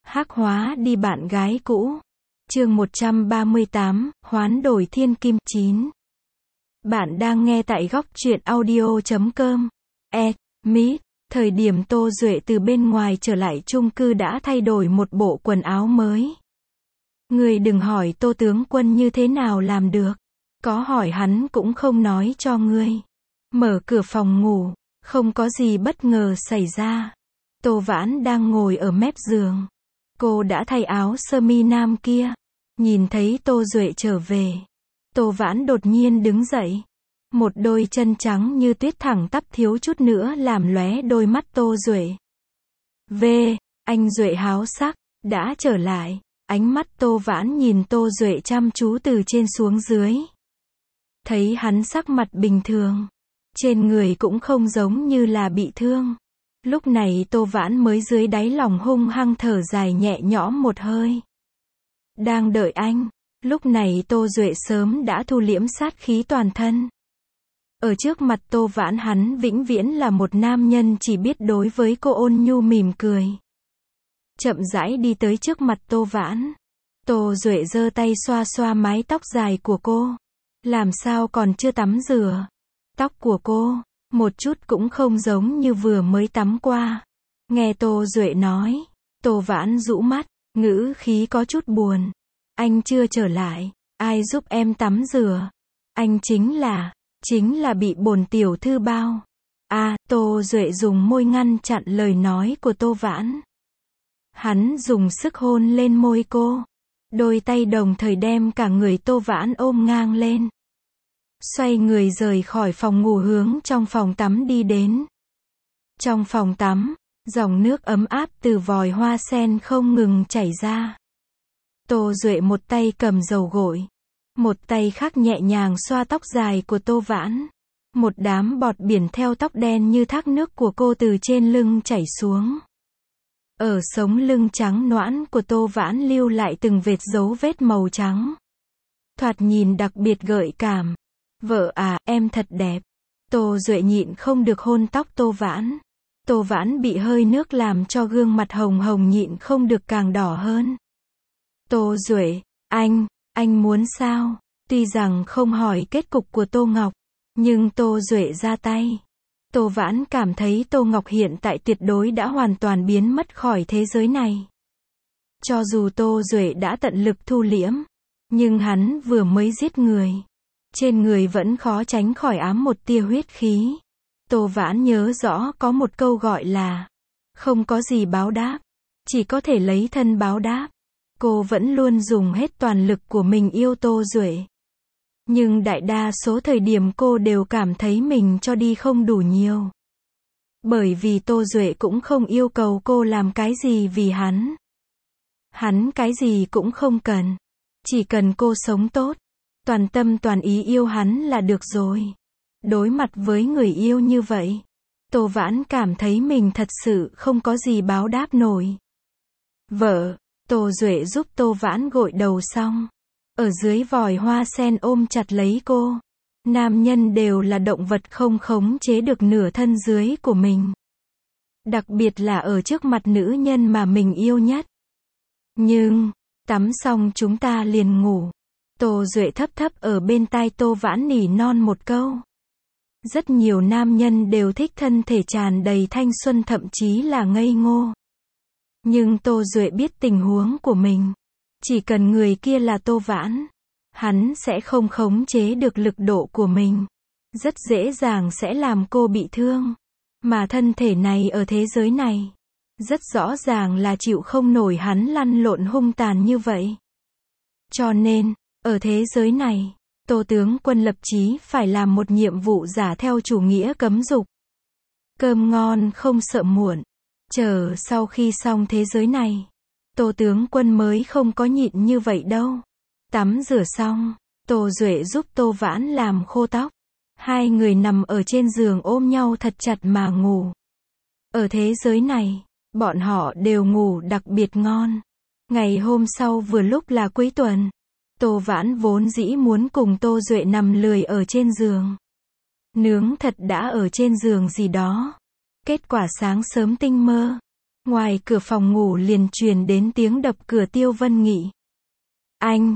Hắc hóa đi bạn gái cũ. Chương 138, hoán đổi thiên kim 9. Bạn đang nghe tại góc truyện audio.com. Mít, thời điểm Tô Duệ từ bên ngoài trở lại chung cư đã thay đổi một bộ quần áo mới. Người đừng hỏi Tô tướng quân như thế nào làm được. Có hỏi hắn cũng không nói cho ngươi. Mở cửa phòng ngủ, không có gì bất ngờ xảy ra. Tô Vãn đang ngồi ở mép giường. Cô đã thay áo sơ mi nam kia. Nhìn thấy Tô Duệ trở về. Tô Vãn đột nhiên đứng dậy. Một đôi chân trắng như tuyết thẳng tắp thiếu chút nữa làm lóe đôi mắt Tô Duệ. Anh Duệ háo sắc, đã trở lại. Ánh mắt Tô Vãn nhìn Tô Duệ chăm chú từ trên xuống dưới. Thấy hắn sắc mặt bình thường. Trên người cũng không giống như là bị thương. Lúc này Tô Vãn mới dưới đáy lòng hung hăng thở dài nhẹ nhõm một hơi. Đang đợi anh. Lúc này Tô Duệ sớm đã thu liễm sát khí toàn thân. Ở trước mặt Tô Vãn hắn vĩnh viễn là một nam nhân chỉ biết đối với cô ôn nhu mỉm cười. Chậm rãi đi tới trước mặt Tô Vãn. Tô Duệ giơ tay xoa xoa mái tóc dài của cô. Làm sao còn chưa tắm rửa? Tóc của cô, một chút cũng không giống như vừa mới tắm qua. Nghe Tô Duệ nói, Tô Vãn rũ mắt, ngữ khí có chút buồn. Anh chưa trở lại, ai giúp em tắm rửa? Anh chính là bị bổn tiểu thư bao. Tô Duệ dùng môi ngăn chặn lời nói của Tô Vãn. Hắn dùng sức hôn lên môi cô. Đôi tay đồng thời đem cả người Tô Vãn ôm ngang lên. Xoay người rời khỏi phòng ngủ hướng trong phòng tắm đi đến. Trong phòng tắm, dòng nước ấm áp từ vòi hoa sen không ngừng chảy ra. Tô Duệ một tay cầm dầu gội. Một tay khác nhẹ nhàng xoa tóc dài của Tô Vãn. Một đám bọt biển theo tóc đen như thác nước của cô từ trên lưng chảy xuống. Ở sống lưng trắng nõn của Tô Vãn lưu lại từng vệt dấu vết màu trắng. Thoạt nhìn đặc biệt gợi cảm. Vợ à, em thật đẹp. Tô Duệ nhịn không được hôn tóc Tô Vãn. Tô Vãn bị hơi nước làm cho gương mặt hồng hồng nhịn không được càng đỏ hơn. Tô Duệ, anh muốn sao? Tuy rằng không hỏi kết cục của Tô Ngọc, nhưng Tô Duệ ra tay. Tô Vãn cảm thấy Tô Ngọc hiện tại tuyệt đối đã hoàn toàn biến mất khỏi thế giới này. Cho dù Tô Duệ đã tận lực thu liễm, nhưng hắn vừa mới giết người. Trên người vẫn khó tránh khỏi ám một tia huyết khí. Tô Vãn nhớ rõ có một câu gọi là không có gì báo đáp, chỉ có thể lấy thân báo đáp. Cô vẫn luôn dùng hết toàn lực của mình yêu Tô Duệ. Nhưng đại đa số thời điểm cô đều cảm thấy mình cho đi không đủ nhiều. Bởi vì Tô Duệ cũng không yêu cầu cô làm cái gì vì hắn. Hắn cái gì cũng không cần. Chỉ cần cô sống tốt. Toàn tâm toàn ý yêu hắn là được rồi. Đối mặt với người yêu như vậy, Tô Vãn cảm thấy mình thật sự không có gì báo đáp nổi. Vợ, Tô Duệ giúp Tô Vãn gội đầu xong. Ở dưới vòi hoa sen ôm chặt lấy cô. Nam nhân đều là động vật không khống chế được nửa thân dưới của mình. Đặc biệt là ở trước mặt nữ nhân mà mình yêu nhất. Nhưng, tắm xong chúng ta liền ngủ. Tô Duệ thấp thấp ở bên tai Tô Vãn nỉ non một câu. Rất nhiều nam nhân đều thích thân thể tràn đầy thanh xuân thậm chí là ngây ngô. Nhưng Tô Duệ biết tình huống của mình. Chỉ cần người kia là Tô Vãn, hắn sẽ không khống chế được lực độ của mình. Rất dễ dàng sẽ làm cô bị thương. Mà thân thể này ở thế giới này, rất rõ ràng là chịu không nổi hắn lăn lộn hung tàn như vậy. Cho nên, ở thế giới này, Tô tướng quân lập chí phải làm một nhiệm vụ giả theo chủ nghĩa cấm dục. Cơm ngon không sợ muộn. Chờ sau khi xong thế giới này, Tô tướng quân mới không có nhịn như vậy đâu. Tắm rửa xong, Tô Duệ giúp Tô Vãn làm khô tóc. Hai người nằm ở trên giường ôm nhau thật chặt mà ngủ. Ở thế giới này, bọn họ đều ngủ đặc biệt ngon. Ngày hôm sau vừa lúc là cuối tuần. Tô Vãn vốn dĩ muốn cùng Tô Duệ nằm lười ở trên giường. Nướng thật đã ở trên giường gì đó. Kết quả sáng sớm tinh mơ. Ngoài cửa phòng ngủ liền truyền đến tiếng đập cửa. Tiêu Vân Nghị. Anh,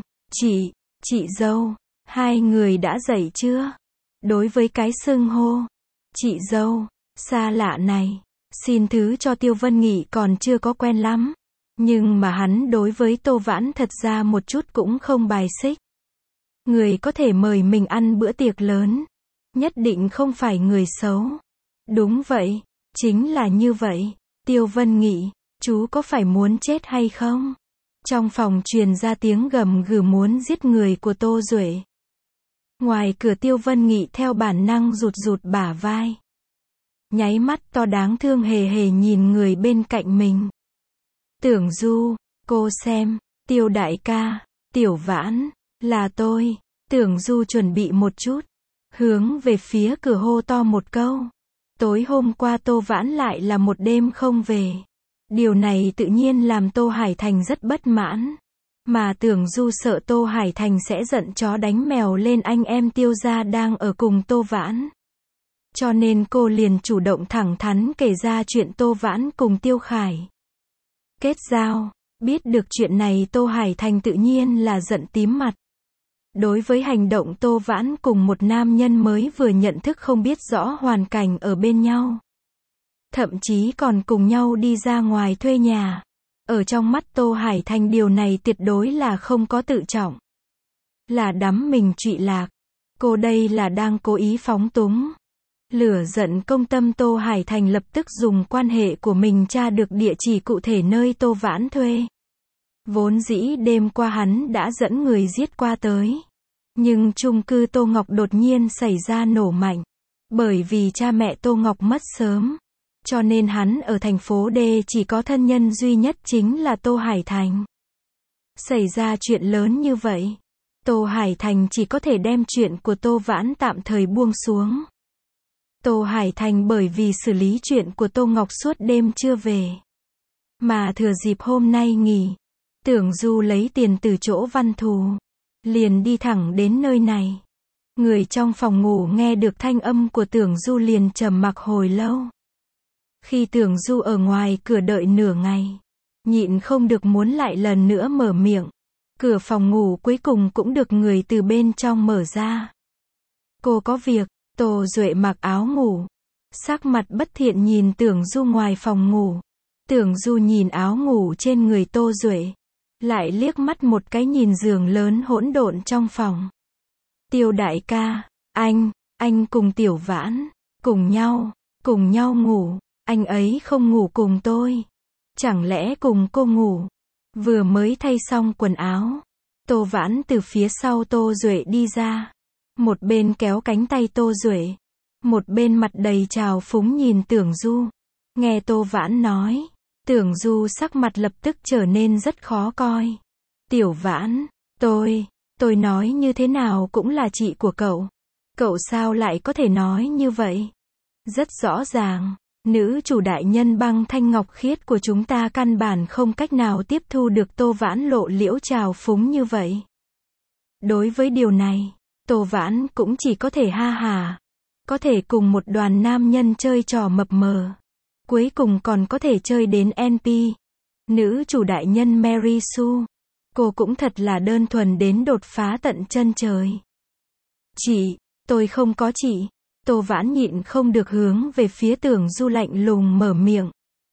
chị dâu, hai người đã dậy chưa? Đối với cái xưng hô, chị dâu, xa lạ này, xin thứ cho Tiêu Vân Nghị còn chưa có quen lắm. Nhưng mà hắn đối với Tô Vãn thật ra một chút cũng không bài xích. Người có thể mời mình ăn bữa tiệc lớn, nhất định không phải người xấu. Đúng vậy, chính là như vậy. Tiêu Vân Nghị, chú có phải muốn chết hay không? Trong phòng truyền ra tiếng gầm gừ muốn giết người của Tô Duệ. Ngoài cửa Tiêu Vân Nghị theo bản năng rụt bả vai. Nháy mắt to đáng thương hề hề nhìn người bên cạnh mình. Tưởng Du, cô xem, Tiêu đại ca, Tiểu Vãn, là tôi. Tưởng Du chuẩn bị một chút, hướng về phía cửa hô to một câu. Tối hôm qua Tô Vãn lại là một đêm không về. Điều này tự nhiên làm Tô Hải Thành rất bất mãn. Mà Tưởng Du sợ Tô Hải Thành sẽ giận chó đánh mèo lên anh em Tiêu gia đang ở cùng Tô Vãn. Cho nên cô liền chủ động thẳng thắn kể ra chuyện Tô Vãn cùng Tiêu Khải kết giao. Biết được chuyện này Tô Hải Thành tự nhiên là giận tím mặt. Đối với hành động Tô Vãn cùng một nam nhân mới vừa nhận thức không biết rõ hoàn cảnh ở bên nhau. Thậm chí còn cùng nhau đi ra ngoài thuê nhà. Ở trong mắt Tô Hải Thành điều này tuyệt đối là không có tự trọng. Là đắm mình trụy lạc. Cô đây là đang cố ý phóng túng. Lửa giận công tâm Tô Hải Thành lập tức dùng quan hệ của mình tra được địa chỉ cụ thể nơi Tô Vãn thuê. Vốn dĩ đêm qua hắn đã dẫn người giết qua tới. Nhưng chung cư Tô Ngọc đột nhiên xảy ra nổ mạnh. Bởi vì cha mẹ Tô Ngọc mất sớm. Cho nên hắn ở thành phố D chỉ có thân nhân duy nhất chính là Tô Hải Thành. Xảy ra chuyện lớn như vậy. Tô Hải Thành chỉ có thể đem chuyện của Tô Vãn tạm thời buông xuống. Tô Hải Thành bởi vì xử lý chuyện của Tô Ngọc suốt đêm chưa về. Mà thừa dịp hôm nay nghỉ. Tưởng Du lấy tiền từ chỗ Văn Thù. Liền đi thẳng đến nơi này. Người trong phòng ngủ nghe được thanh âm của Tưởng Du liền trầm mặc hồi lâu. Khi Tưởng Du ở ngoài cửa đợi nửa ngày. Nhịn không được muốn lại lần nữa mở miệng. Cửa phòng ngủ cuối cùng cũng được người từ bên trong mở ra. Cô có việc. Tô Duệ mặc áo ngủ. Sắc mặt bất thiện nhìn Tưởng Du ngoài phòng ngủ. Tưởng Du nhìn áo ngủ trên người Tô Duệ. Lại liếc mắt một cái nhìn giường lớn hỗn độn trong phòng. Tiêu đại ca, anh cùng Tiểu Vãn, cùng nhau ngủ, anh ấy không ngủ cùng tôi. Chẳng lẽ cùng cô ngủ? Vừa mới thay xong quần áo. Tô Vãn từ phía sau Tô Duệ đi ra. Một bên kéo cánh tay Tô Duệ. Một bên mặt đầy trào phúng nhìn Tưởng Du. Nghe Tô Vãn nói. Tưởng Du sắc mặt lập tức trở nên rất khó coi. Tiểu Vãn, tôi nói như thế nào cũng là chị của cậu. Cậu sao lại có thể nói như vậy? Rất rõ ràng, nữ chủ đại nhân băng thanh ngọc khiết của chúng ta căn bản không cách nào tiếp thu được Tô Vãn lộ liễu trào phúng như vậy. Đối với điều này, Tô Vãn cũng chỉ có thể ha hà. Có thể cùng một đoàn nam nhân chơi trò mập mờ. Cuối cùng còn có thể chơi đến NP. Nữ chủ đại nhân Mary Sue. Cô cũng thật là đơn thuần đến đột phá tận chân trời. Chị, tôi không có chị. Tô Vãn nhịn không được hướng về phía Tưởng Du lạnh lùng mở miệng.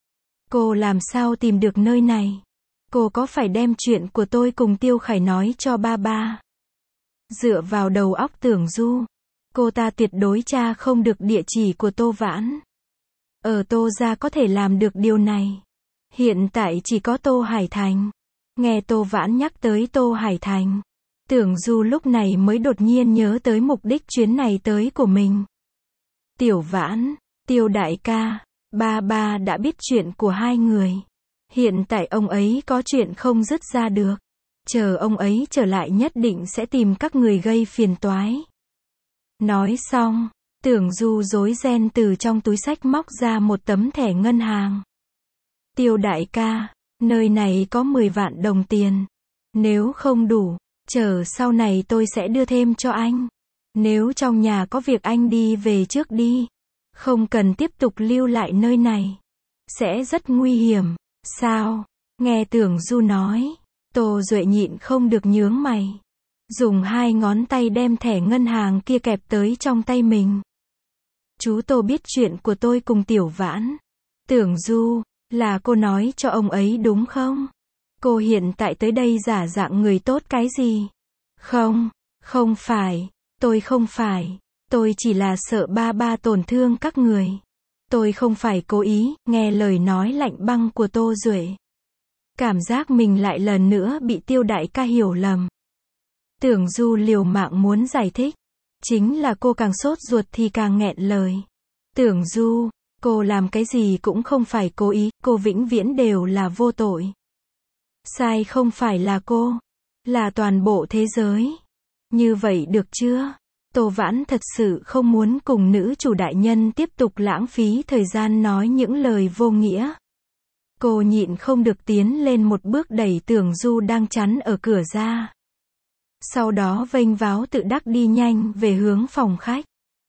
Cô làm sao tìm được nơi này? Cô có phải đem chuyện của tôi cùng Tiêu Khải nói cho ba? Dựa vào đầu óc Tưởng Du, cô ta tuyệt đối tra không được địa chỉ của Tô Vãn. Ở Tô gia có thể làm được điều này. Hiện tại chỉ có Tô Hải Thành. Nghe Tô Vãn nhắc tới Tô Hải Thành. Tưởng Du lúc này mới đột nhiên nhớ tới mục đích chuyến này tới của mình. Tiểu Vãn, Tiêu đại ca, ba đã biết chuyện của hai người. Hiện tại ông ấy có chuyện không dứt ra được. Chờ ông ấy trở lại nhất định sẽ tìm các người gây phiền toái. Nói xong, Tưởng Du rối ren từ trong túi xách móc ra một tấm thẻ ngân hàng. Tiêu đại ca, nơi này có 10 vạn đồng tiền. Nếu không đủ, chờ sau này tôi sẽ đưa thêm cho anh. Nếu trong nhà có việc anh đi về trước đi. Không cần tiếp tục lưu lại nơi này. sẽ rất nguy hiểm. Sao? Nghe Tưởng Du nói. Tô Duệ nhịn không được nhướng mày. Dùng 2 ngón tay đem thẻ ngân hàng kia kẹp tới trong tay mình. Chú Tô biết chuyện của tôi cùng Tiểu Vãn. Tưởng Du, là cô nói cho ông ấy đúng không? Cô hiện tại tới đây giả dạng người tốt cái gì? Không, không phải, tôi không phải. Tôi chỉ là sợ ba tổn thương các người. Tôi không phải cố ý. Nghe lời nói lạnh băng của Tô Duệ. Cảm giác mình lại lần nữa bị Tiêu đại ca hiểu lầm. Tưởng Du liều mạng muốn giải thích. Chính là cô càng sốt ruột thì càng nghẹn lời. Tưởng Du, cô làm cái gì cũng không phải cố ý, cô vĩnh viễn đều là vô tội. Sai không phải là cô, là toàn bộ thế giới. Như vậy được chưa? Tô Vãn thật sự không muốn cùng nữ chủ đại nhân tiếp tục lãng phí thời gian nói những lời vô nghĩa. Cô nhịn không được tiến lên một bước đẩy Tưởng Du đang chắn ở cửa ra. Sau đó vênh váo tự đắc đi nhanh về hướng phòng khách.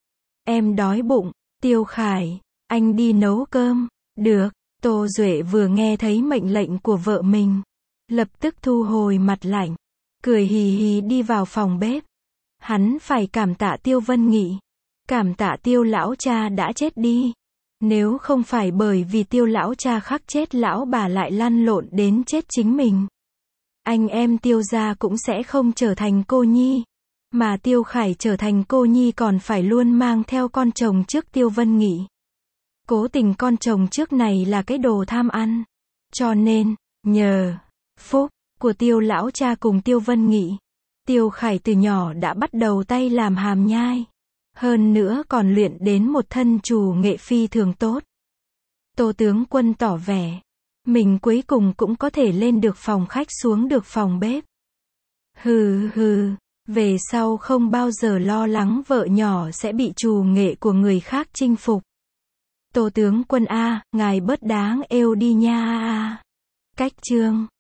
Em đói bụng, Tiêu Khải, anh đi nấu cơm. Được, Tô Duệ vừa nghe thấy mệnh lệnh của vợ mình. Lập tức thu hồi mặt lạnh, cười hì hì đi vào phòng bếp. Hắn phải cảm tạ Tiêu Vân Nghị. Cảm tạ Tiêu lão cha đã chết đi. Nếu không phải bởi vì Tiêu lão cha khắc chết lão bà lại lăn lộn đến chết chính mình. Anh em Tiêu gia cũng sẽ không trở thành cô nhi. Mà Tiêu Khải trở thành cô nhi còn phải luôn mang theo con chồng trước Tiêu Vân Nghị. Cố tình con chồng trước này là cái đồ tham ăn. Cho nên, nhờ phúc của Tiêu lão cha cùng Tiêu Vân Nghị, Tiêu Khải từ nhỏ đã bắt đầu tay làm hàm nhai. Hơn nữa còn luyện đến một thân trù nghệ phi thường tốt. Tô tướng quân tỏ vẻ, mình cuối cùng cũng có thể lên được phòng khách xuống được phòng bếp. Hừ hừ, về sau không bao giờ lo lắng vợ nhỏ sẽ bị trù nghệ của người khác chinh phục. Tô tướng quân a, ngài bớt đáng êu đi nha a. Cách chương